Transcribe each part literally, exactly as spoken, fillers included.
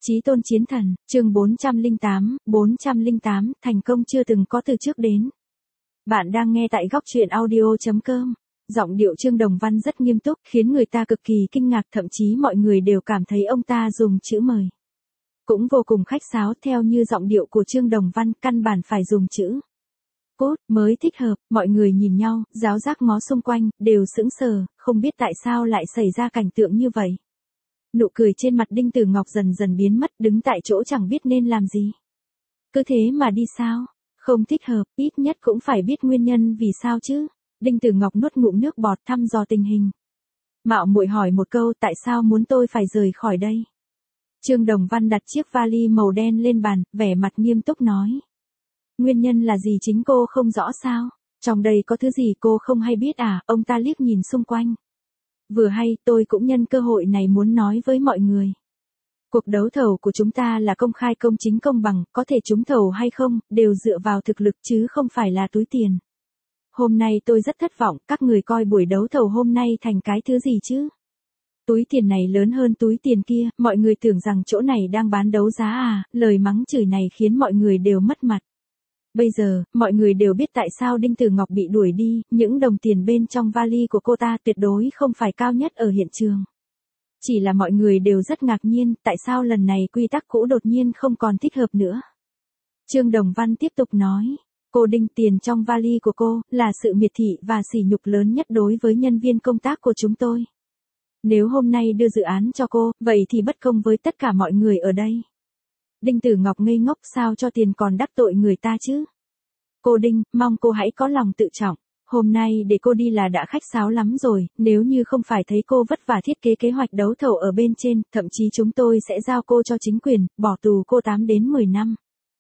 Chí tôn chiến thần, chương bốn trăm lẻ tám, bốn trăm lẻ tám, thành công chưa từng có từ trước đến. Bạn đang nghe tại góc truyện audio chấm com. Giọng điệu Trương Đồng Văn rất nghiêm túc, khiến người ta cực kỳ kinh ngạc, thậm chí mọi người đều cảm thấy ông ta dùng chữ mời cũng vô cùng khách sáo, theo như giọng điệu của Trương Đồng Văn, căn bản phải dùng chữ cốt mới thích hợp. Mọi người nhìn nhau, giáo giác ngó xung quanh, đều sững sờ, không biết tại sao lại xảy ra cảnh tượng như vậy. Nụ cười trên mặt Đinh Tử Ngọc dần dần biến mất, đứng tại chỗ chẳng biết nên làm gì. Cứ thế mà đi sao? Không thích hợp, ít nhất cũng phải biết nguyên nhân vì sao chứ. Đinh Tử Ngọc nuốt ngụm nước bọt, thăm dò tình hình. Mạo muội hỏi một câu, tại sao muốn tôi phải rời khỏi đây? Trương Đồng Văn đặt chiếc vali màu đen lên bàn, vẻ mặt nghiêm túc nói. Nguyên nhân là gì chính cô không rõ sao? Trong đây có thứ gì cô không hay biết à? Ông ta liếc nhìn xung quanh. Vừa hay, tôi cũng nhân cơ hội này muốn nói với mọi người. Cuộc đấu thầu của chúng ta là công khai, công chính, công bằng, có thể trúng thầu hay không, đều dựa vào thực lực chứ không phải là túi tiền. Hôm nay tôi rất thất vọng, các người coi buổi đấu thầu hôm nay thành cái thứ gì chứ? Túi tiền này lớn hơn túi tiền kia, mọi người tưởng rằng chỗ này đang bán đấu giá à, lời mắng chửi này khiến mọi người đều mất mặt. Bây giờ, mọi người đều biết tại sao Đinh Tử Ngọc bị đuổi đi, những đồng tiền bên trong vali của cô ta tuyệt đối không phải cao nhất ở hiện trường. Chỉ là mọi người đều rất ngạc nhiên, tại sao lần này quy tắc cũ đột nhiên không còn thích hợp nữa. Trương Đồng Văn tiếp tục nói, cô Đinh, tiền trong vali của cô, là sự miệt thị và sỉ nhục lớn nhất đối với nhân viên công tác của chúng tôi. Nếu hôm nay đưa dự án cho cô, vậy thì bất công với tất cả mọi người ở đây. Đinh Tử Ngọc ngây ngốc, sao cho tiền còn đắc tội người ta chứ? Cô Đinh, mong cô hãy có lòng tự trọng. Hôm nay để cô đi là đã khách sáo lắm rồi, nếu như không phải thấy cô vất vả thiết kế kế hoạch đấu thầu ở bên trên, thậm chí chúng tôi sẽ giao cô cho chính quyền, bỏ tù cô tám đến mười năm.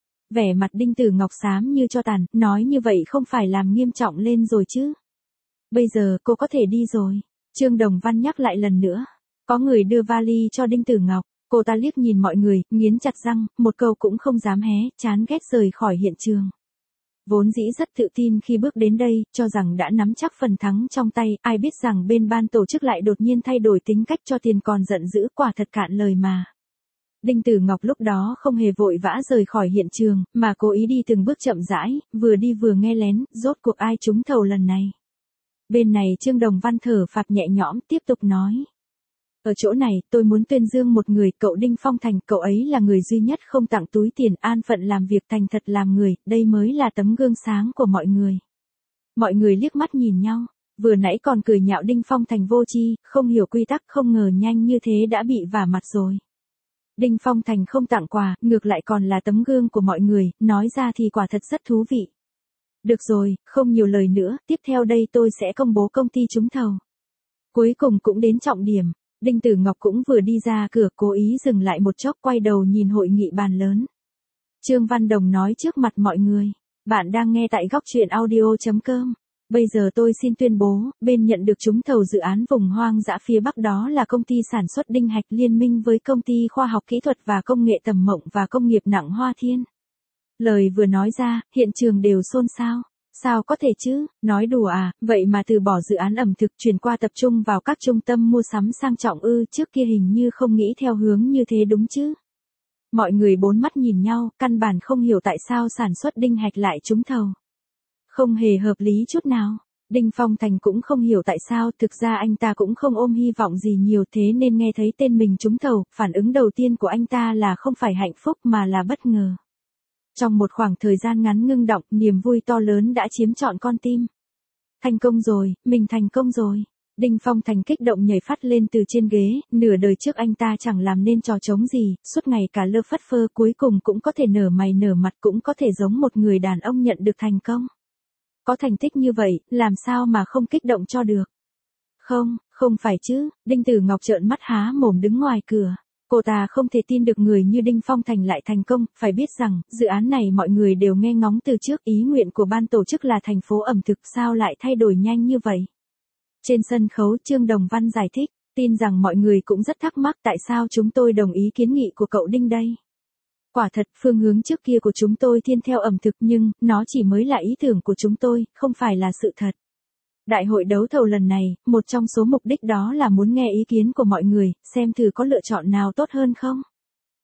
Vẻ mặt Đinh Tử Ngọc xám như tro tàn, nói như vậy không phải làm nghiêm trọng lên rồi chứ? Bây giờ cô có thể đi rồi. Trương Đồng Văn nhắc lại lần nữa. Có người đưa vali cho Đinh Tử Ngọc. Cô ta liếc nhìn mọi người, nghiến chặt răng, một câu cũng không dám hé, chán ghét rời khỏi hiện trường. Vốn dĩ rất tự tin khi bước đến đây, cho rằng đã nắm chắc phần thắng trong tay, ai biết rằng bên ban tổ chức lại đột nhiên thay đổi tính cách, cho tiền còn giận dữ, quả thật cạn lời mà. Đinh Tử Ngọc lúc đó không hề vội vã rời khỏi hiện trường, mà cố ý đi từng bước chậm rãi, vừa đi vừa nghe lén, rốt cuộc ai trúng thầu lần này. Bên này Trương Đồng Văn thở phào nhẹ nhõm, tiếp tục nói. Ở chỗ này, tôi muốn tuyên dương một người, cậu Đinh Phong Thành, cậu ấy là người duy nhất không tặng túi tiền, an phận làm việc, thành thật làm người, đây mới là tấm gương sáng của mọi người. Mọi người liếc mắt nhìn nhau, vừa nãy còn cười nhạo Đinh Phong Thành vô tri, không hiểu quy tắc, không ngờ nhanh như thế đã bị vả mặt rồi. Đinh Phong Thành không tặng quà, ngược lại còn là tấm gương của mọi người, nói ra thì quả thật rất thú vị. Được rồi, không nhiều lời nữa, tiếp theo đây tôi sẽ công bố công ty trúng thầu. Cuối cùng cũng đến trọng điểm. Đinh Tử Ngọc cũng vừa đi ra cửa, cố ý dừng lại một chốc, quay đầu nhìn hội nghị bàn lớn. Trương Văn Đồng nói trước mặt mọi người. Bạn đang nghe tại góc truyện audio chấm com. Bây giờ tôi xin tuyên bố, bên nhận được trúng thầu dự án vùng hoang dã phía Bắc đó là công ty sản xuất đinh hạch liên minh với công ty khoa học kỹ thuật và công nghệ Tầm Mộng và công nghiệp nặng Hoa Thiên. Lời vừa nói ra, hiện trường đều xôn xao. Sao có thể chứ, nói đùa à, vậy mà từ bỏ dự án ẩm thực chuyển qua tập trung vào các trung tâm mua sắm sang trọng ư, trước kia hình như không nghĩ theo hướng như thế đúng chứ. Mọi người bốn mắt nhìn nhau, căn bản không hiểu tại sao sản xuất đinh hạch lại trúng thầu. Không hề hợp lý chút nào. Đinh Phong Thành cũng không hiểu tại sao, thực ra anh ta cũng không ôm hy vọng gì nhiều, thế nên nghe thấy tên mình trúng thầu, phản ứng đầu tiên của anh ta là không phải hạnh phúc mà là bất ngờ. Trong một khoảng thời gian ngắn ngưng động, niềm vui to lớn đã chiếm trọn con tim. Thành công rồi, mình thành công rồi. Đinh Phong Thành kích động nhảy phát lên từ trên ghế, nửa đời trước anh ta chẳng làm nên trò trống gì, suốt ngày cả lơ phất phơ, cuối cùng cũng có thể nở mày nở mặt, cũng có thể giống một người đàn ông nhận được thành công. Có thành tích như vậy, làm sao mà không kích động cho được. Không, không phải chứ, Đinh Tử Ngọc trợn mắt há mồm đứng ngoài cửa. Cô ta không thể tin được người như Đinh Phong Thành lại thành công, phải biết rằng, dự án này mọi người đều nghe ngóng từ trước, ý nguyện của ban tổ chức là thành phố ẩm thực, sao lại thay đổi nhanh như vậy. Trên sân khấu Trương Đồng Văn giải thích, tin rằng mọi người cũng rất thắc mắc tại sao chúng tôi đồng ý kiến nghị của cậu Đinh đây. Quả thật, phương hướng trước kia của chúng tôi thiên theo ẩm thực nhưng, nó chỉ mới là ý tưởng của chúng tôi, không phải là sự thật. Đại hội đấu thầu lần này, một trong số mục đích đó là muốn nghe ý kiến của mọi người, xem thử có lựa chọn nào tốt hơn không.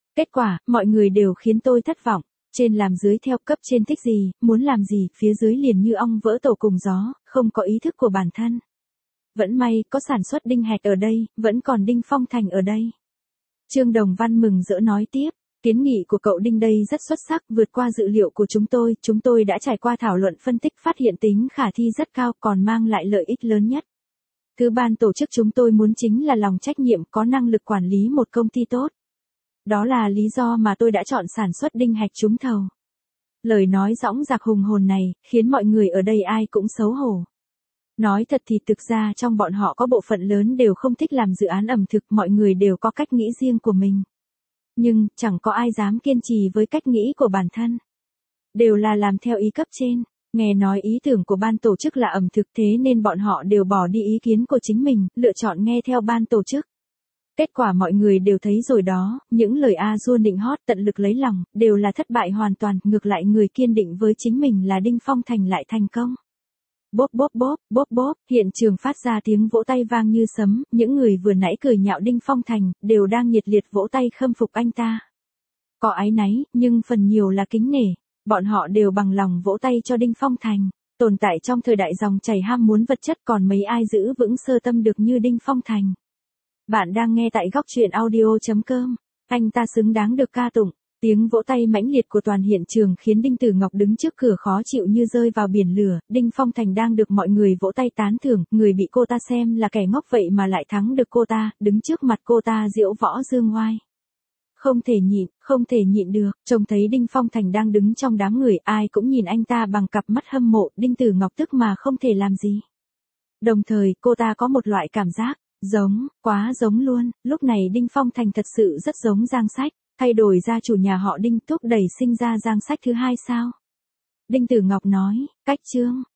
Kết quả, mọi người đều khiến tôi thất vọng. Trên làm dưới theo, cấp trên thích gì, muốn làm gì, phía dưới liền như ong vỡ tổ cùng gió, không có ý thức của bản thân. Vẫn may, có sản xuất Đinh Hạch ở đây, vẫn còn Đinh Phong Thành ở đây. Trương Đồng Văn mừng rỡ nói tiếp, kiến nghị của cậu Đinh đây rất xuất sắc, vượt qua dự liệu của chúng tôi, chúng tôi đã trải qua thảo luận phân tích phát hiện tính khả thi rất cao, còn mang lại lợi ích lớn nhất. Thứ ban tổ chức chúng tôi muốn chính là lòng trách nhiệm, có năng lực quản lý một công ty tốt. Đó là lý do mà tôi đã chọn sản xuất Đinh Hạch trúng thầu. Lời nói dõng dạc hùng hồn này, khiến mọi người ở đây ai cũng xấu hổ. Nói thật thì thực ra trong bọn họ có bộ phận lớn đều không thích làm dự án ẩm thực, mọi người đều có cách nghĩ riêng của mình. Nhưng, chẳng có ai dám kiên trì với cách nghĩ của bản thân. Đều là làm theo ý cấp trên, nghe nói ý tưởng của ban tổ chức là ẩm thực, thế nên bọn họ đều bỏ đi ý kiến của chính mình, lựa chọn nghe theo ban tổ chức. Kết quả mọi người đều thấy rồi đó, những lời a dua nịnh hót tận lực lấy lòng, đều là thất bại hoàn toàn, ngược lại người kiên định với chính mình là Đinh Phong Thành lại thành công. Bốp bốp bốp, bốp bốp, hiện trường phát ra tiếng vỗ tay vang như sấm, những người vừa nãy cười nhạo Đinh Phong Thành, đều đang nhiệt liệt vỗ tay khâm phục anh ta. Có áy náy, nhưng phần nhiều là kính nể, bọn họ đều bằng lòng vỗ tay cho Đinh Phong Thành. Tồn tại trong thời đại dòng chảy ham muốn vật chất, còn mấy ai giữ vững sơ tâm được như Đinh Phong Thành. Bạn đang nghe tại góc truyện audio chấm com, anh ta xứng đáng được ca tụng. Tiếng vỗ tay mãnh liệt của toàn hiện trường khiến Đinh Tử Ngọc đứng trước cửa khó chịu như rơi vào biển lửa. Đinh Phong Thành đang được mọi người vỗ tay tán thưởng, người bị cô ta xem là kẻ ngốc vậy mà lại thắng được cô ta, đứng trước mặt cô ta diễu võ dương oai. Không thể nhịn, không thể nhịn được, trông thấy Đinh Phong Thành đang đứng trong đám người, ai cũng nhìn anh ta bằng cặp mắt hâm mộ, Đinh Tử Ngọc tức mà không thể làm gì. Đồng thời, cô ta có một loại cảm giác, giống, quá giống luôn, lúc này Đinh Phong Thành thật sự rất giống Giang Sách. Thay đổi gia chủ nhà họ Đinh thúc đẩy sinh ra Giang Sách thứ hai sao? Đinh Tử Ngọc nói, cách Trương,